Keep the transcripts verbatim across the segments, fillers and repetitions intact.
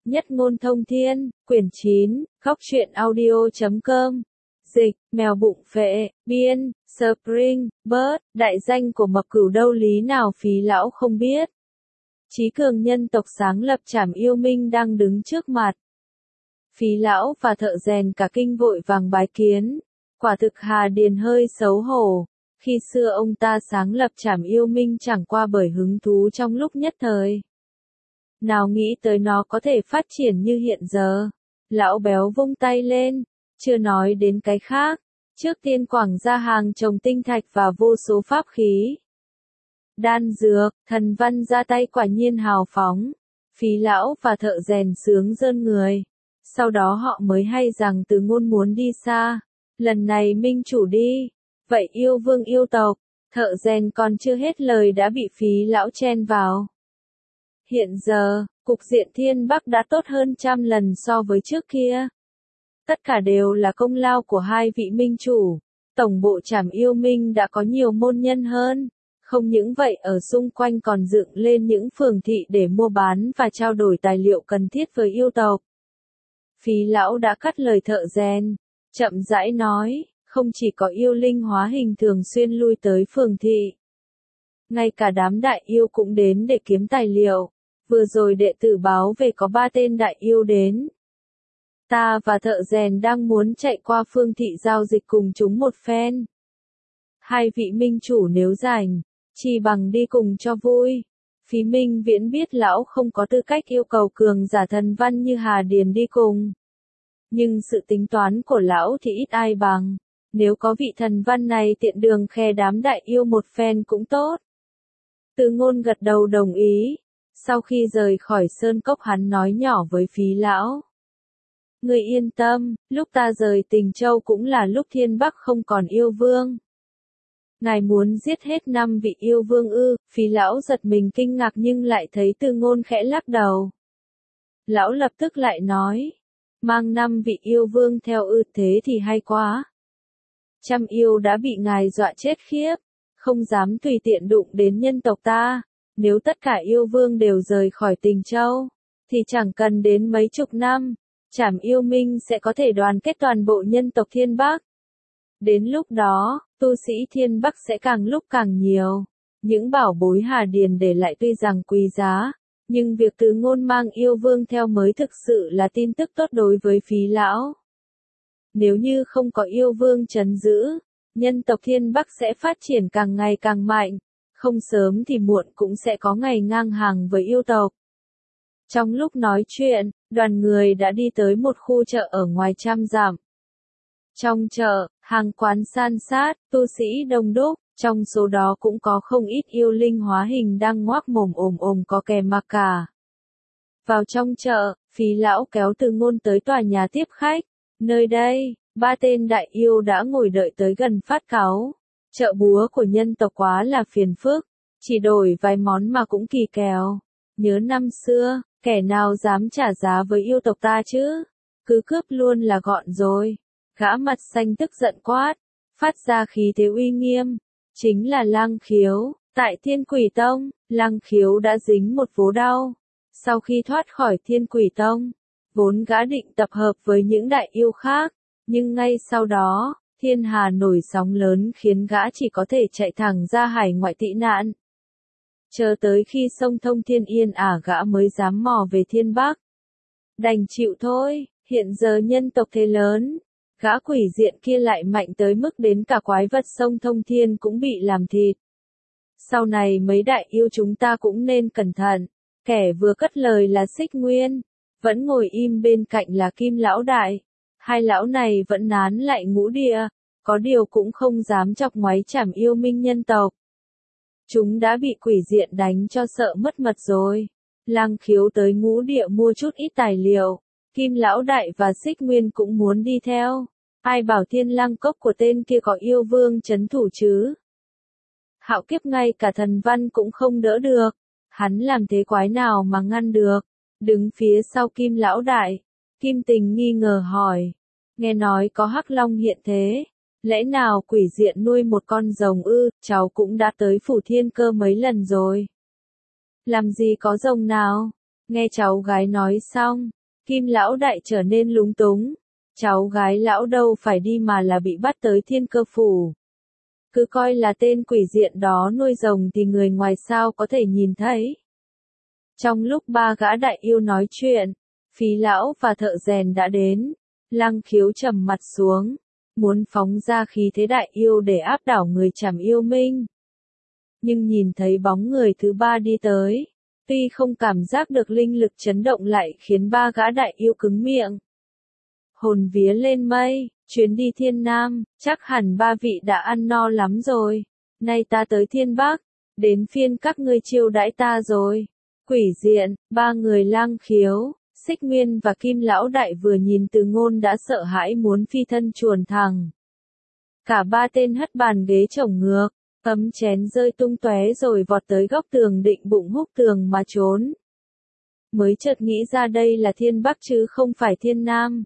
Nhất ngôn thông thiên, quyển chín, góc truyện audio chấm com. Dịch, mèo bụng phệ, biên, Spring, Bird, đại danh của mập cửu đâu lý nào Phí lão không biết. Chí cường nhân tộc sáng lập Trảm Yêu Minh đang đứng trước mặt. Phí lão và thợ rèn cả kinh vội vàng bái kiến. Quả thực Hà Điền hơi xấu hổ. Khi xưa ông ta sáng lập Trảm Yêu Minh chẳng qua bởi hứng thú trong lúc nhất thời. Nào nghĩ tới nó có thể phát triển như hiện giờ. Lão béo vung tay lên, chưa nói đến cái khác. Trước tiên quảng ra hàng trồng tinh thạch và vô số pháp khí. Đan dược, thần văn ra tay quả nhiên hào phóng. Phí lão và thợ rèn sướng rơn người. Sau đó họ mới hay rằng Từ Ngôn muốn đi xa. Lần này minh chủ đi. Vậy yêu vương yêu tộc, thợ rèn còn chưa hết lời đã bị Phí lão chen vào. Hiện giờ, cục diện Thiên Bắc đã tốt hơn trăm lần so với trước kia. Tất cả đều là công lao của hai vị minh chủ. Tổng bộ Trảm Yêu Minh đã có nhiều môn nhân hơn. Không những vậy ở xung quanh còn dựng lên những phường thị để mua bán và trao đổi tài liệu cần thiết với yêu tộc. Phí lão đã cắt lời thợ rèn, chậm rãi nói, không chỉ có yêu linh hóa hình thường xuyên lui tới phường thị. Ngay cả đám đại yêu cũng đến để kiếm tài liệu. Vừa rồi đệ tử báo về có ba tên đại yêu đến. Ta và thợ rèn đang muốn chạy qua phương thị giao dịch cùng chúng một phen. Hai vị minh chủ nếu rảnh, chỉ bằng đi cùng cho vui. Phí Minh Viễn biết lão không có tư cách yêu cầu cường giả thần văn như Hà Điền đi cùng. Nhưng sự tính toán của lão thì ít ai bằng. Nếu có vị thần văn này tiện đường khe đám đại yêu một phen cũng tốt. Từ Ngôn gật đầu đồng ý. Sau khi rời khỏi sơn cốc hắn nói nhỏ với Phí lão. Ngươi yên tâm, lúc ta rời Tình Châu cũng là lúc Thiên Bắc không còn yêu vương. Ngài muốn giết hết năm vị yêu vương ư? Phí lão giật mình kinh ngạc nhưng lại thấy Từ Ngôn khẽ lắc đầu. Lão lập tức lại nói, mang năm vị yêu vương theo ư, thế thì hay quá. Trăm yêu đã bị ngài dọa chết khiếp, không dám tùy tiện đụng đến nhân tộc ta. Nếu tất cả yêu vương đều rời khỏi Tình Châu, thì chẳng cần đến mấy chục năm, Trảm Yêu Minh sẽ có thể đoàn kết toàn bộ nhân tộc Thiên Bắc. Đến lúc đó, tu sĩ Thiên Bắc sẽ càng lúc càng nhiều. Những bảo bối Hà Điền để lại tuy rằng quý giá, nhưng việc Từ Ngôn mang yêu vương theo mới thực sự là tin tức tốt đối với Phí lão. Nếu như không có yêu vương trấn giữ, nhân tộc Thiên Bắc sẽ phát triển càng ngày càng mạnh. Không sớm thì muộn cũng sẽ có ngày ngang hàng với yêu tộc. Trong lúc nói chuyện, đoàn người đã đi tới một khu chợ ở ngoài trăm dặm. Trong chợ, hàng quán san sát, tu sĩ đông đúc, trong số đó cũng có không ít yêu linh hóa hình đang ngoác mồm ồm ồm có kè mặc cả. Vào trong chợ, Phí lão kéo Từ Ngôn tới tòa nhà tiếp khách. Nơi đây, ba tên đại yêu đã ngồi đợi tới gần phát cáu. Chợ búa của nhân tộc quá là phiền phức, chỉ đổi vài món mà cũng kỳ kèo. Nhớ năm xưa, kẻ nào dám trả giá với yêu tộc ta chứ? Cứ cướp luôn là gọn rồi. Gã mặt xanh tức giận quát, phát ra khí thế uy nghiêm. Chính là Lăng Khiếu, tại Thiên Quỷ Tông, Lăng Khiếu đã dính một vố đau. Sau khi thoát khỏi Thiên Quỷ Tông, vốn gã định tập hợp với những đại yêu khác, nhưng ngay sau đó, thiên hà nổi sóng lớn khiến gã chỉ có thể chạy thẳng ra hải ngoại tị nạn. Chờ tới khi sông Thông Thiên yên ả gã mới dám mò về Thiên Bắc. Đành chịu thôi, hiện giờ nhân tộc thế lớn, gã quỷ diện kia lại mạnh tới mức đến cả quái vật sông Thông Thiên cũng bị làm thịt. Sau này mấy đại yêu chúng ta cũng nên cẩn thận, kẻ vừa cất lời là Xích Nguyên, vẫn ngồi im bên cạnh là Kim Lão Đại. Hai lão này vẫn nán lại ngũ địa, có điều cũng không dám chọc ngoáy Trảm Yêu Minh nhân tộc. Chúng đã bị quỷ diện đánh cho sợ mất mật rồi. Lăng Khiếu tới ngũ địa mua chút ít tài liệu, Kim Lão Đại và Xích Nguyên cũng muốn đi theo. Ai bảo Thiên Lăng Cốc của tên kia có yêu vương trấn thủ chứ? Hạo Kiếp ngay cả thần văn cũng không đỡ được, hắn làm thế quái nào mà ngăn được? Đứng phía sau Kim Lão Đại, Kim Tình nghi ngờ hỏi. Nghe nói có Hắc Long hiện thế, lẽ nào quỷ diện nuôi một con rồng ư? Cháu cũng đã tới Phủ Thiên Cơ mấy lần rồi. Làm gì có rồng nào? Nghe cháu gái nói xong, Kim lão đại trở nên lúng túng. Cháu gái lão đâu phải đi mà là bị bắt tới Thiên Cơ phủ. Cứ coi là tên quỷ diện đó nuôi rồng thì người ngoài sao có thể nhìn thấy. Trong lúc ba gã đại yêu nói chuyện, Phí lão và thợ rèn đã đến. Lăng Khiếu trầm mặt xuống, muốn phóng ra khí thế đại yêu để áp đảo người Trảm Yêu Minh. Nhưng nhìn thấy bóng người thứ ba đi tới, tuy không cảm giác được linh lực chấn động lại khiến ba gã đại yêu cứng miệng. Hồn vía lên mây, chuyến đi Thiên Nam, chắc hẳn ba vị đã ăn no lắm rồi. Nay ta tới Thiên Bắc, đến phiên các ngươi chiêu đãi ta rồi. Quỷ diện, ba người Lăng Khiếu, Xích Nguyên và Kim lão đại vừa nhìn Từ Ngôn đã sợ hãi muốn phi thân chuồn thẳng. Cả ba tên hất bàn ghế chổng ngược, ấm chén rơi tung tóe rồi vọt tới góc tường định bụng húc tường mà trốn. Mới chợt nghĩ ra đây là Thiên Bắc chứ không phải Thiên Nam.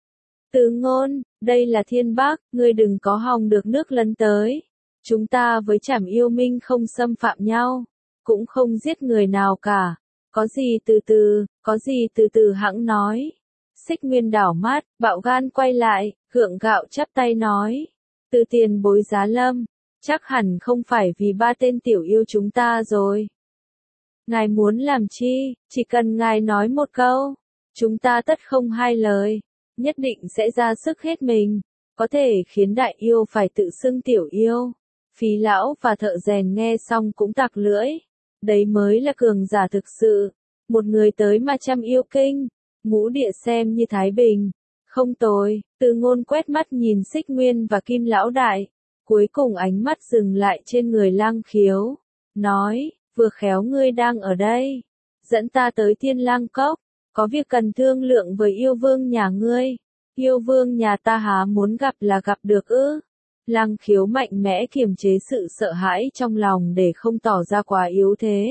Từ Ngôn, đây là Thiên Bắc, ngươi đừng có hòng được nước lấn tới. Chúng ta với Trảm Yêu Minh không xâm phạm nhau, cũng không giết người nào cả. Có gì từ từ, có gì từ từ hẵng nói. Xích Nguyên đảo mắt, bạo gan quay lại, gượng gạo chắp tay nói. Từ tiền bối giá lâm, chắc hẳn không phải vì ba tên tiểu yêu chúng ta rồi. Ngài muốn làm chi, chỉ cần ngài nói một câu, chúng ta tất không hai lời, nhất định sẽ ra sức hết mình, có thể khiến đại yêu phải tự xưng tiểu yêu. Phí lão và thợ rèn nghe xong cũng tặc lưỡi. Đấy mới là cường giả thực sự. Một người tới mà trăm yêu kinh. Ngũ địa xem như Thái Bình. Không tồi. Từ Ngôn quét mắt nhìn Xích Nguyên và Kim lão đại. Cuối cùng ánh mắt dừng lại trên người Lăng Khiếu. Nói, vừa khéo ngươi đang ở đây. Dẫn ta tới Thiên Lang Cốc. Có việc cần thương lượng với yêu vương nhà ngươi. Yêu vương nhà ta há muốn gặp là gặp được ư? Lăng Khiếu mạnh mẽ kiềm chế sự sợ hãi trong lòng để không tỏ ra quá yếu thế.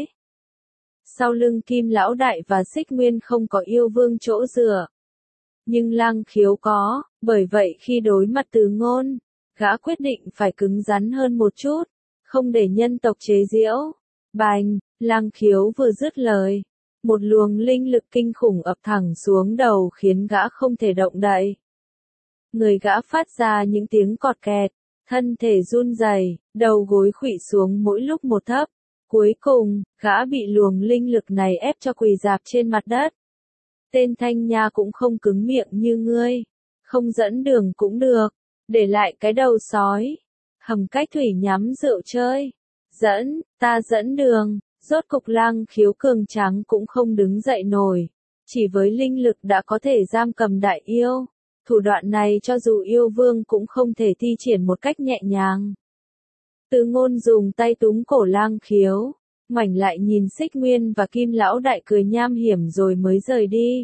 Sau lưng Kim lão đại và Xích Nguyên không có yêu vương chỗ dựa. Nhưng Lăng Khiếu có, bởi vậy khi đối mặt Từ Ngôn, gã quyết định phải cứng rắn hơn một chút, không để nhân tộc chế giễu. Bành, Lăng Khiếu vừa dứt lời, một luồng linh lực kinh khủng ập thẳng xuống đầu khiến gã không thể động đậy. Người gã phát ra những tiếng cọt kẹt, thân thể run rẩy, đầu gối khuỵu xuống mỗi lúc một thấp. Cuối cùng, gã bị luồng linh lực này ép cho quỳ rạp trên mặt đất. Tên Thanh Nha cũng không cứng miệng như ngươi. Không dẫn đường cũng được. Để lại cái đầu sói. Hầm Cách Thủy nhắm rượu chơi. Dẫn, ta dẫn đường. Rốt cục Lăng Khiếu cường tráng cũng không đứng dậy nổi. Chỉ với linh lực đã có thể giam cầm đại yêu. Thủ đoạn này cho dù yêu vương cũng không thể thi triển một cách nhẹ nhàng. Từ Ngôn dùng tay túm cổ Lăng Khiếu, ngoảnh lại nhìn Xích Nguyên và Kim lão đại cười nham hiểm rồi mới rời đi.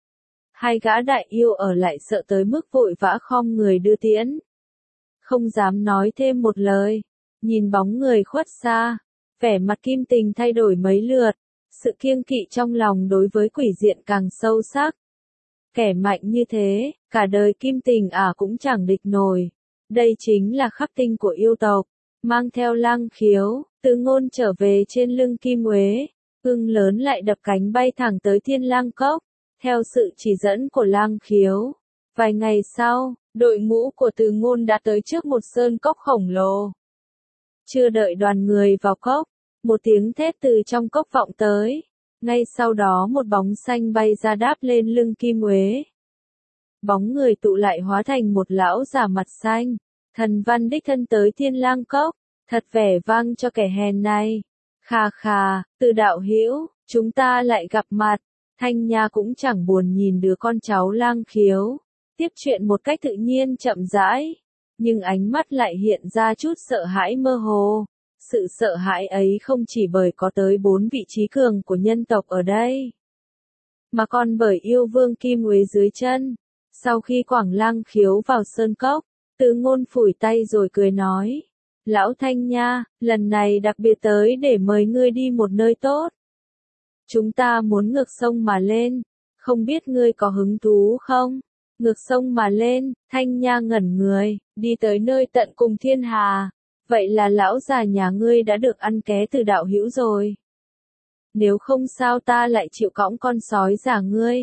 Hai gã đại yêu ở lại sợ tới mức vội vã khom người đưa tiễn. Không dám nói thêm một lời, nhìn bóng người khuất xa, vẻ mặt Kim Tình thay đổi mấy lượt, sự kiêng kỵ trong lòng đối với quỷ diện càng sâu sắc. Kẻ mạnh như thế, cả đời Kim Tình ả cũng chẳng địch nổi. Đây chính là khắc tinh của yêu tộc. Mang theo Lăng Khiếu, Từ Ngôn trở về trên lưng Kim Uế. Ưng lớn lại đập cánh bay thẳng tới Thiên Lang Cốc. Theo sự chỉ dẫn của Lăng Khiếu. Vài ngày sau, đội ngũ của Từ Ngôn đã tới trước một sơn cốc khổng lồ. Chưa đợi đoàn người vào cốc, một tiếng thét từ trong cốc vọng tới. Ngay sau đó một bóng xanh bay ra đáp lên lưng Kim Uế. Bóng người tụ lại hóa thành một lão già mặt xanh. Thần văn đích thân tới Thiên Lang Cốc, thật vẻ vang cho kẻ hèn này. Khà khà, Từ đạo hữu, chúng ta lại gặp mặt. Thanh Nha cũng chẳng buồn nhìn đứa con cháu Lăng Khiếu, tiếp chuyện một cách tự nhiên chậm rãi, nhưng ánh mắt lại hiện ra chút sợ hãi mơ hồ. Sự sợ hãi ấy không chỉ bởi có tới bốn vị trí cường của nhân tộc ở đây, mà còn bởi yêu vương Kim Uế dưới chân. Sau khi quẳng Lăng Khiếu vào sơn cốc, Từ Ngôn phủi tay rồi cười nói. Lão Thanh Nha, lần này đặc biệt tới để mời ngươi đi một nơi tốt. Chúng ta muốn ngược sông mà lên, không biết ngươi có hứng thú không? Ngược sông mà lên, Thanh Nha ngẩn người, đi tới nơi tận cùng thiên hà. Vậy là lão già nhà ngươi đã được ăn ké từ đạo hữu rồi. Nếu không sao ta lại chịu cõng con sói già ngươi.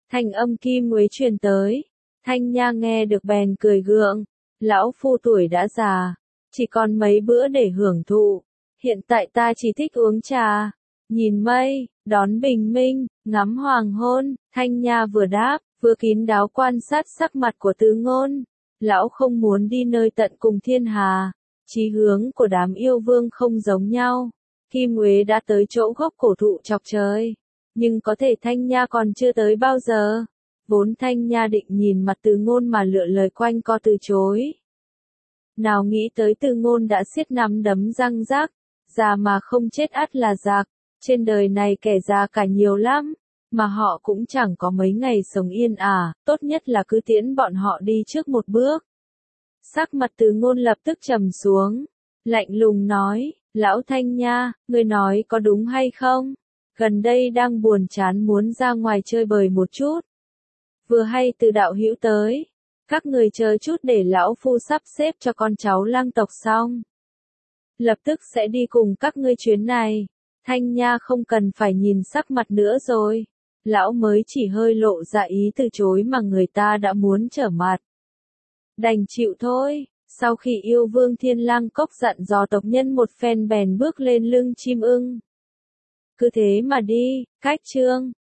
Thanh âm Kim Uế truyền tới. Thanh Nha nghe được bèn cười gượng. Lão phu tuổi đã già, chỉ còn mấy bữa để hưởng thụ. Hiện tại ta chỉ thích uống trà, nhìn mây, đón bình minh, ngắm hoàng hôn. Thanh Nha vừa đáp, vừa kín đáo quan sát sắc mặt của Tứ Ngôn. Lão không muốn đi nơi tận cùng thiên hà. Chí hướng của đám yêu vương không giống nhau. Kim Uế đã tới chỗ gốc cổ thụ chọc trời, nhưng có thể Thanh Nha còn chưa tới bao giờ. Vốn Thanh Nha định nhìn mặt Từ Ngôn mà lựa lời quanh co từ chối. Nào nghĩ tới Từ Ngôn đã siết nắm đấm răng rác, già mà không chết ắt là giặc, trên đời này kẻ già cả nhiều lắm, mà họ cũng chẳng có mấy ngày sống yên ả, tốt nhất là cứ tiễn bọn họ đi trước một bước. Sắc mặt Từ Ngôn lập tức trầm xuống, lạnh lùng nói, lão Thanh Nha, ngươi nói có đúng hay không? Gần đây đang buồn chán muốn ra ngoài chơi bời một chút. Vừa hay Từ đạo hữu tới, các người chờ chút để lão phu sắp xếp cho con cháu lang tộc xong. Lập tức sẽ đi cùng các ngươi chuyến này. Thanh Nha không cần phải nhìn sắc mặt nữa rồi. Lão mới chỉ hơi lộ ra ý từ chối mà người ta đã muốn trở mặt. Đành chịu thôi. Sau khi yêu vương Thiên Lang Cốc dặn dò tộc nhân một phen bèn bước lên lưng chim ưng. Cứ thế mà đi, cách chương.